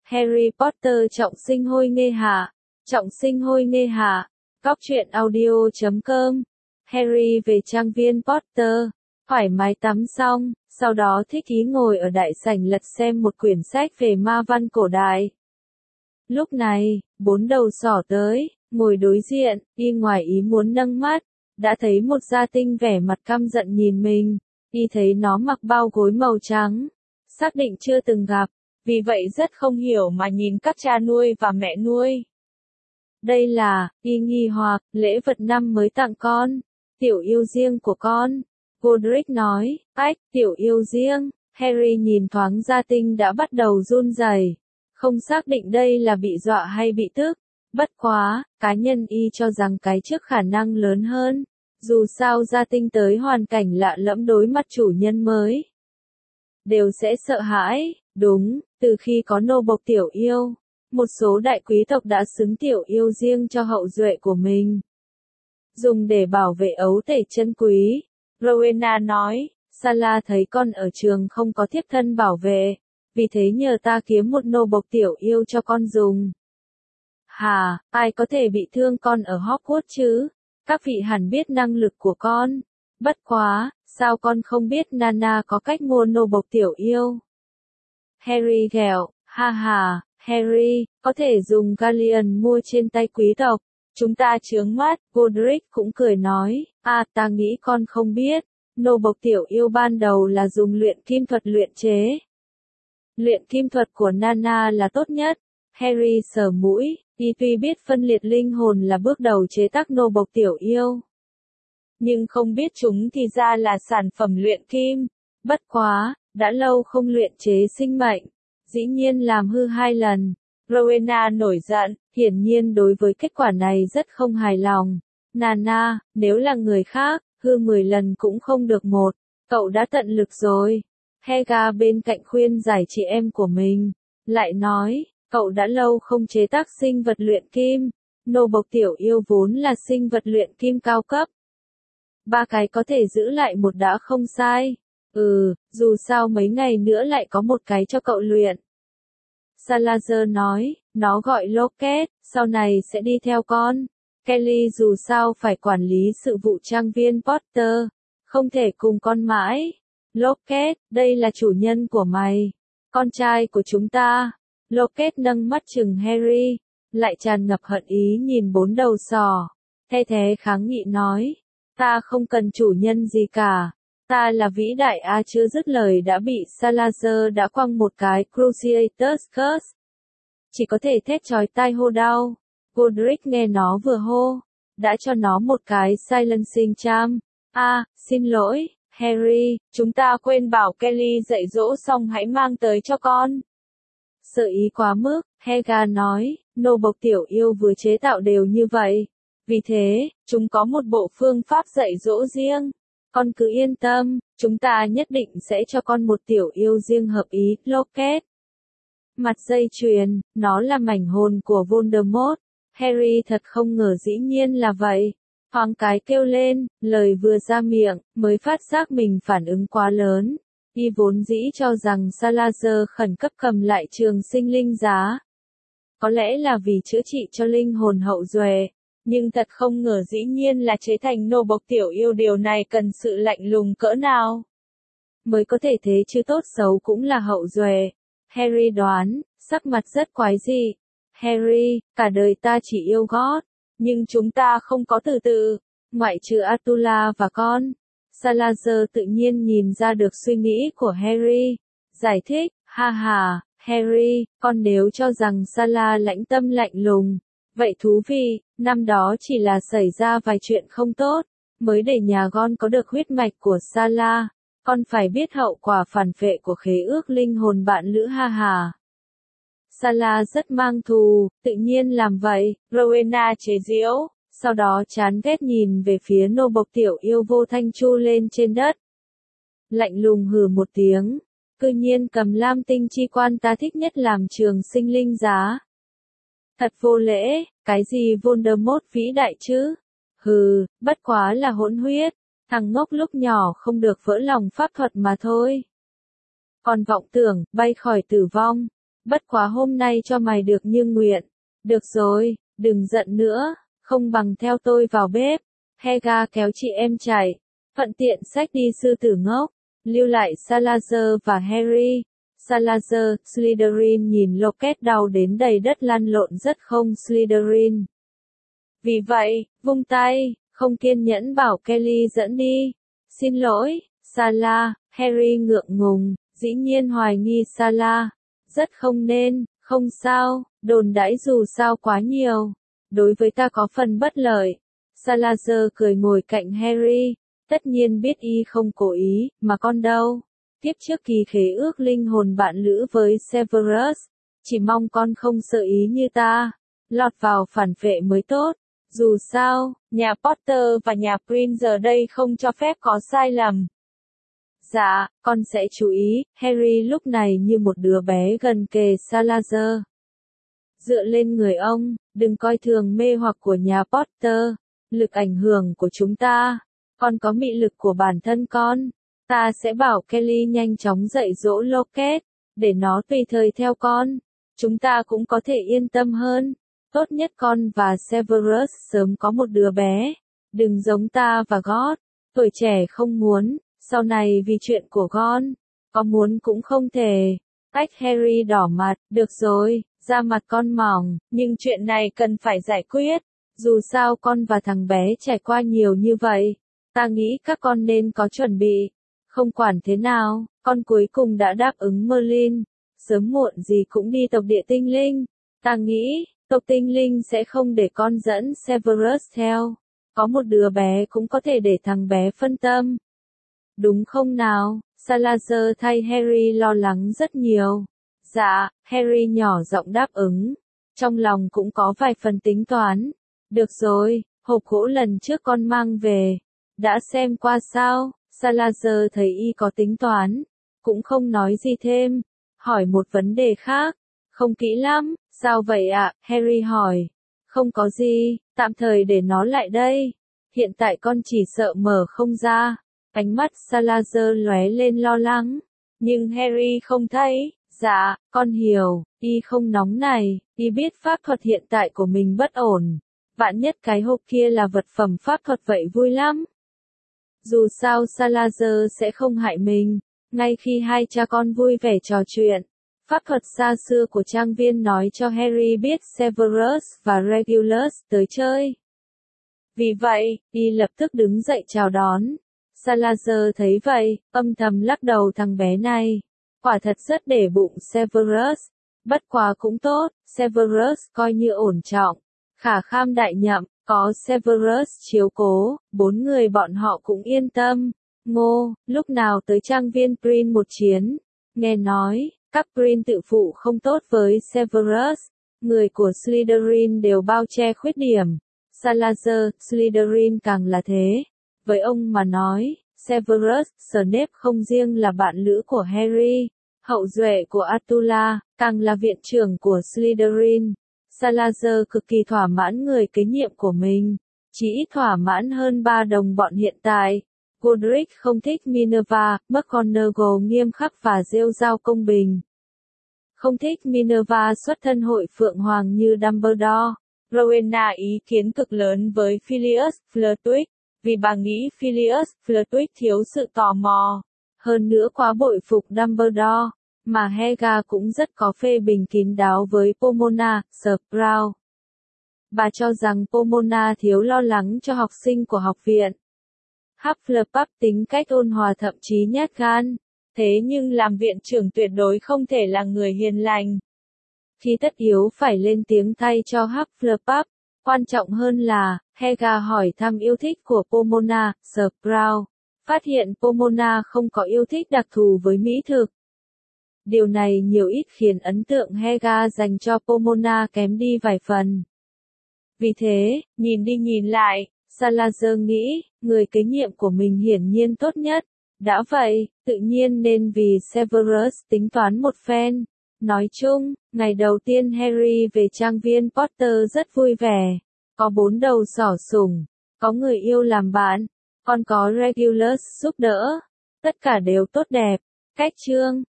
Harry Potter trọng sinh hôi nghê hạ. Trọng sinh hôi nghê hạ. Góc truyện audio.com. Harry về trang viên Potter, thoải mái tắm xong, sau đó thích ý ngồi ở đại sảnh lật xem một quyển sách về ma văn cổ đại. Lúc này, bốn đầu sỏ tới, ngồi đối diện, y ngoài ý muốn nâng mắt, đã thấy một gia tinh vẻ mặt căm giận nhìn mình, y thấy nó mặc bao gối màu trắng, xác định chưa từng gặp, vì vậy rất không hiểu mà nhìn các cha nuôi và mẹ nuôi. Đây là, y nghi hoặc, lễ vật năm mới tặng con, tiểu yêu riêng của con. Godric nói, ách, tiểu yêu riêng. Harry nhìn thoáng gia tinh đã bắt đầu run rẩy, không xác định đây là bị dọa hay bị tức. Bất quá, cá nhân y cho rằng cái trước khả năng lớn hơn. Dù sao gia tinh tới hoàn cảnh lạ lẫm đối mặt chủ nhân mới, đều sẽ sợ hãi. Đúng, từ khi có nô bộc tiểu yêu, một số đại quý tộc đã xứng tiểu yêu riêng cho hậu duệ của mình, dùng để bảo vệ ấu tể chân quý. Rowena nói, Salah thấy con ở trường không có thiếp thân bảo vệ, vì thế nhờ ta kiếm một nô bộc tiểu yêu cho con dùng. Hà, ai có thể bị thương con ở Hogwarts chứ? Các vị hẳn biết năng lực của con. Bất quá, sao con không biết Nana có cách mua nô bộc tiểu yêu? Harry ghẹo, ha ha, Harry, có thể dùng galleon mua trên tay quý tộc. Chúng ta chướng mắt. Godric cũng cười nói, ta nghĩ con không biết. Nô bộc tiểu yêu ban đầu là dùng luyện kim thuật luyện chế. Luyện kim thuật của Nana là tốt nhất. Harry sờ mũi, y tuy biết phân liệt linh hồn là bước đầu chế tác nô bộc tiểu yêu, nhưng không biết chúng thì ra là sản phẩm luyện kim. Bất quá, đã lâu không luyện chế sinh mệnh, dĩ nhiên làm hư 2 lần. Rowena nổi giận, hiển nhiên đối với kết quả này rất không hài lòng. Nana, nếu là người khác, hư 10 lần cũng không được một. Cậu đã tận lực rồi. Helga bên cạnh khuyên giải chị em của mình, lại nói, cậu đã lâu không chế tác sinh vật luyện kim. Nô bộc tiểu yêu vốn là sinh vật luyện kim cao cấp. 3 cái có thể giữ lại một đã không sai. Dù sao mấy ngày nữa lại có một cái cho cậu luyện. Salazar nói, nó gọi Locket, sau này sẽ đi theo con. Kelly dù sao phải quản lý sự vụ trang viên Potter, không thể cùng con mãi. Locket, đây là chủ nhân của mày, con trai của chúng ta. Locket nâng mắt chừng Harry, lại tràn ngập hận ý nhìn bốn đầu sò. Thay thế kháng nghị nói, ta không cần chủ nhân gì cả. Ta là vĩ đại. Chưa dứt lời đã bị Salazar đã quăng một cái Cruciatus Curse. Chỉ có thể thét chói tai hô đau. Godric nghe nó vừa hô, đã cho nó một cái silencing charm. Xin lỗi, Harry, chúng ta quên bảo Kelly dạy dỗ xong hãy mang tới cho con. Sợ ý quá mức, Helga nói, nô bộc tiểu yêu vừa chế tạo đều như vậy. Vì thế, chúng có một bộ phương pháp dạy dỗ riêng. Con cứ yên tâm, chúng ta nhất định sẽ cho con một tiểu yêu riêng hợp ý. Locket. Mặt dây chuyền, nó là mảnh hồn của Voldemort. Harry thật không ngờ dĩ nhiên là vậy. Thoáng cái kêu lên, lời vừa ra miệng, mới phát giác mình phản ứng quá lớn. Y vốn dĩ cho rằng Salazar khẩn cấp cầm lại trường sinh linh giá. Có lẽ là vì chữa trị cho linh hồn hậu duệ. Nhưng thật không ngờ dĩ nhiên là chế thành nô bộc tiểu yêu, điều này cần sự lạnh lùng cỡ nào mới có thể thế chứ tốt xấu cũng là hậu duệ. Harry đoán, sắc mặt rất quái dị. Harry, cả đời ta chỉ yêu God, nhưng chúng ta không có từ từ, ngoại trừ Atula và con. Salazar tự nhiên nhìn ra được suy nghĩ của Harry, giải thích, ha ha, Harry, con nếu cho rằng Salah lãnh tâm lạnh lùng, vậy thú vị, năm đó chỉ là xảy ra vài chuyện không tốt, mới để nhà Gon có được huyết mạch của Salah. Con phải biết hậu quả phản phệ của khế ước linh hồn bạn lữ, ha ha. Salah rất mang thù, tự nhiên làm vậy. Rowena chế giễu, sau đó chán ghét nhìn về phía nô bộc tiểu yêu vô thanh chu lên trên đất. Lạnh lùng hừ một tiếng, cư nhiên cầm lam tinh chi quan ta thích nhất làm trường sinh linh giá. Thật vô lễ, cái gì Voldemort vĩ đại chứ? Bất quá là hỗn huyết, thằng ngốc lúc nhỏ không được vỡ lòng pháp thuật mà thôi. Còn vọng tưởng, bay khỏi tử vong. Bất quá hôm nay cho mày được như nguyện. Được rồi, đừng giận nữa, không bằng theo tôi vào bếp. Helga kéo chị em chạy, thuận tiện xách đi sư tử ngốc, lưu lại Salazar và Harry. Salazar, Slytherin nhìn Locate đau đến đầy đất lăn lộn rất không Slytherin. Vì vậy, vung tay, không kiên nhẫn bảo Kelly dẫn đi. Xin lỗi, Sala, Harry ngượng ngùng, dĩ nhiên hoài nghi Sala. Rất không nên, không sao, đồn đãi dù sao quá nhiều. Đối với ta có phần bất lợi. Salazar cười ngồi cạnh Harry. Tất nhiên biết y không cố ý, mà con đâu. Tiếp trước kỳ khế ước linh hồn bạn lữ với Severus. Chỉ mong con không sợ ý như ta. Lọt vào phản vệ mới tốt. Dù sao, nhà Potter và nhà Prince giờ đây không cho phép có sai lầm. Dạ, con sẽ chú ý. Harry lúc này như một đứa bé gần kề Salazar. Dựa lên người ông, đừng coi thường mê hoặc của nhà Potter. Lực ảnh hưởng của chúng ta. Con có mị lực của bản thân con. Ta sẽ bảo Kelly nhanh chóng dạy dỗ Locate, để nó tùy thời theo con. Chúng ta cũng có thể yên tâm hơn. Tốt nhất con và Severus sớm có một đứa bé. Đừng giống ta và God. Tuổi trẻ không muốn, sau này vì chuyện của con. Có muốn cũng không thể. Ách Harry đỏ mặt, được rồi, da mặt con mỏng, nhưng chuyện này cần phải giải quyết. Dù sao con và thằng bé trải qua nhiều như vậy. Ta nghĩ các con nên có chuẩn bị. Không quản thế nào, con cuối cùng đã đáp ứng Merlin. Sớm muộn gì cũng đi tộc địa tinh linh. Ta nghĩ, tộc tinh linh sẽ không để con dẫn Severus theo. Có một đứa bé cũng có thể để thằng bé phân tâm. Đúng không nào? Salazar thay Harry lo lắng rất nhiều. Dạ, Harry nhỏ giọng đáp ứng. Trong lòng cũng có vài phần tính toán. Được rồi, hộp gỗ lần trước con mang về. Đã xem qua sao? Salazar thấy y có tính toán. Cũng không nói gì thêm. Hỏi một vấn đề khác. Không kỹ lắm, sao vậy ạ? Harry hỏi. Không có gì, tạm thời để nó lại đây. Hiện tại con chỉ sợ mở không ra. Ánh mắt Salazar lóe lên lo lắng. Nhưng Harry không thấy. Dạ, con hiểu, y không nóng này, y biết pháp thuật hiện tại của mình bất ổn. Vạn nhất cái hộp kia là vật phẩm pháp thuật vậy vui lắm. Dù sao Salazar sẽ không hại mình. Ngay khi hai cha con vui vẻ trò chuyện, pháp thuật xa xưa của trang viên nói cho Harry biết Severus và Regulus tới chơi. Vì vậy, y lập tức đứng dậy chào đón. Salazar thấy vậy, âm thầm lắc đầu thằng bé này. Quả thật rất để bụng Severus. Bất quá cũng tốt, Severus coi như ổn trọng. Khả kham đại nhậm, có Severus chiếu cố, 4 người bọn họ cũng yên tâm. Ngô, lúc nào tới trang viên Prin một chuyến. Nghe nói, các Prin tự phụ không tốt với Severus. Người của Slytherin đều bao che khuyết điểm. Salazar, Slytherin càng là thế. Với ông mà nói, Severus, Snape không riêng là bạn lữ của Harry, hậu duệ của Atula, càng là viện trưởng của Slytherin. Salazar cực kỳ thỏa mãn người kế nhiệm của mình, chỉ ít thỏa mãn hơn 3 đồng bọn hiện tại. Godric không thích Minerva, McGonagall nghiêm khắc và rêu rao công bình. Không thích Minerva xuất thân hội Phượng Hoàng như Dumbledore. Rowena ý kiến cực lớn với Philius Flitwick, vì bà nghĩ Philius Flitwick thiếu sự tò mò. Hơn nữa quá bội phục Dumbledore, mà Helga cũng rất có phê bình kín đáo với Pomona, Sprout. Bà cho rằng Pomona thiếu lo lắng cho học sinh của học viện. Hufflepuff tính cách ôn hòa thậm chí nhát gan, thế nhưng làm viện trưởng tuyệt đối không thể là người hiền lành. Khi tất yếu phải lên tiếng thay cho Hufflepuff, quan trọng hơn là, Helga hỏi thăm yêu thích của Pomona, Sprout, phát hiện Pomona không có yêu thích đặc thù với mỹ thực. Điều này nhiều ít khiến ấn tượng Helga dành cho Pomona kém đi vài phần. Vì thế, nhìn đi nhìn lại, Salazar nghĩ, người kế nhiệm của mình hiển nhiên tốt nhất. Đã vậy, tự nhiên nên vì Severus tính toán một phen. Nói chung, ngày đầu tiên Harry về trang viên Potter rất vui vẻ. Có 4 đầu xỏ sủng, có người yêu làm bạn, còn có Regulus giúp đỡ. Tất cả đều tốt đẹp. Cách chương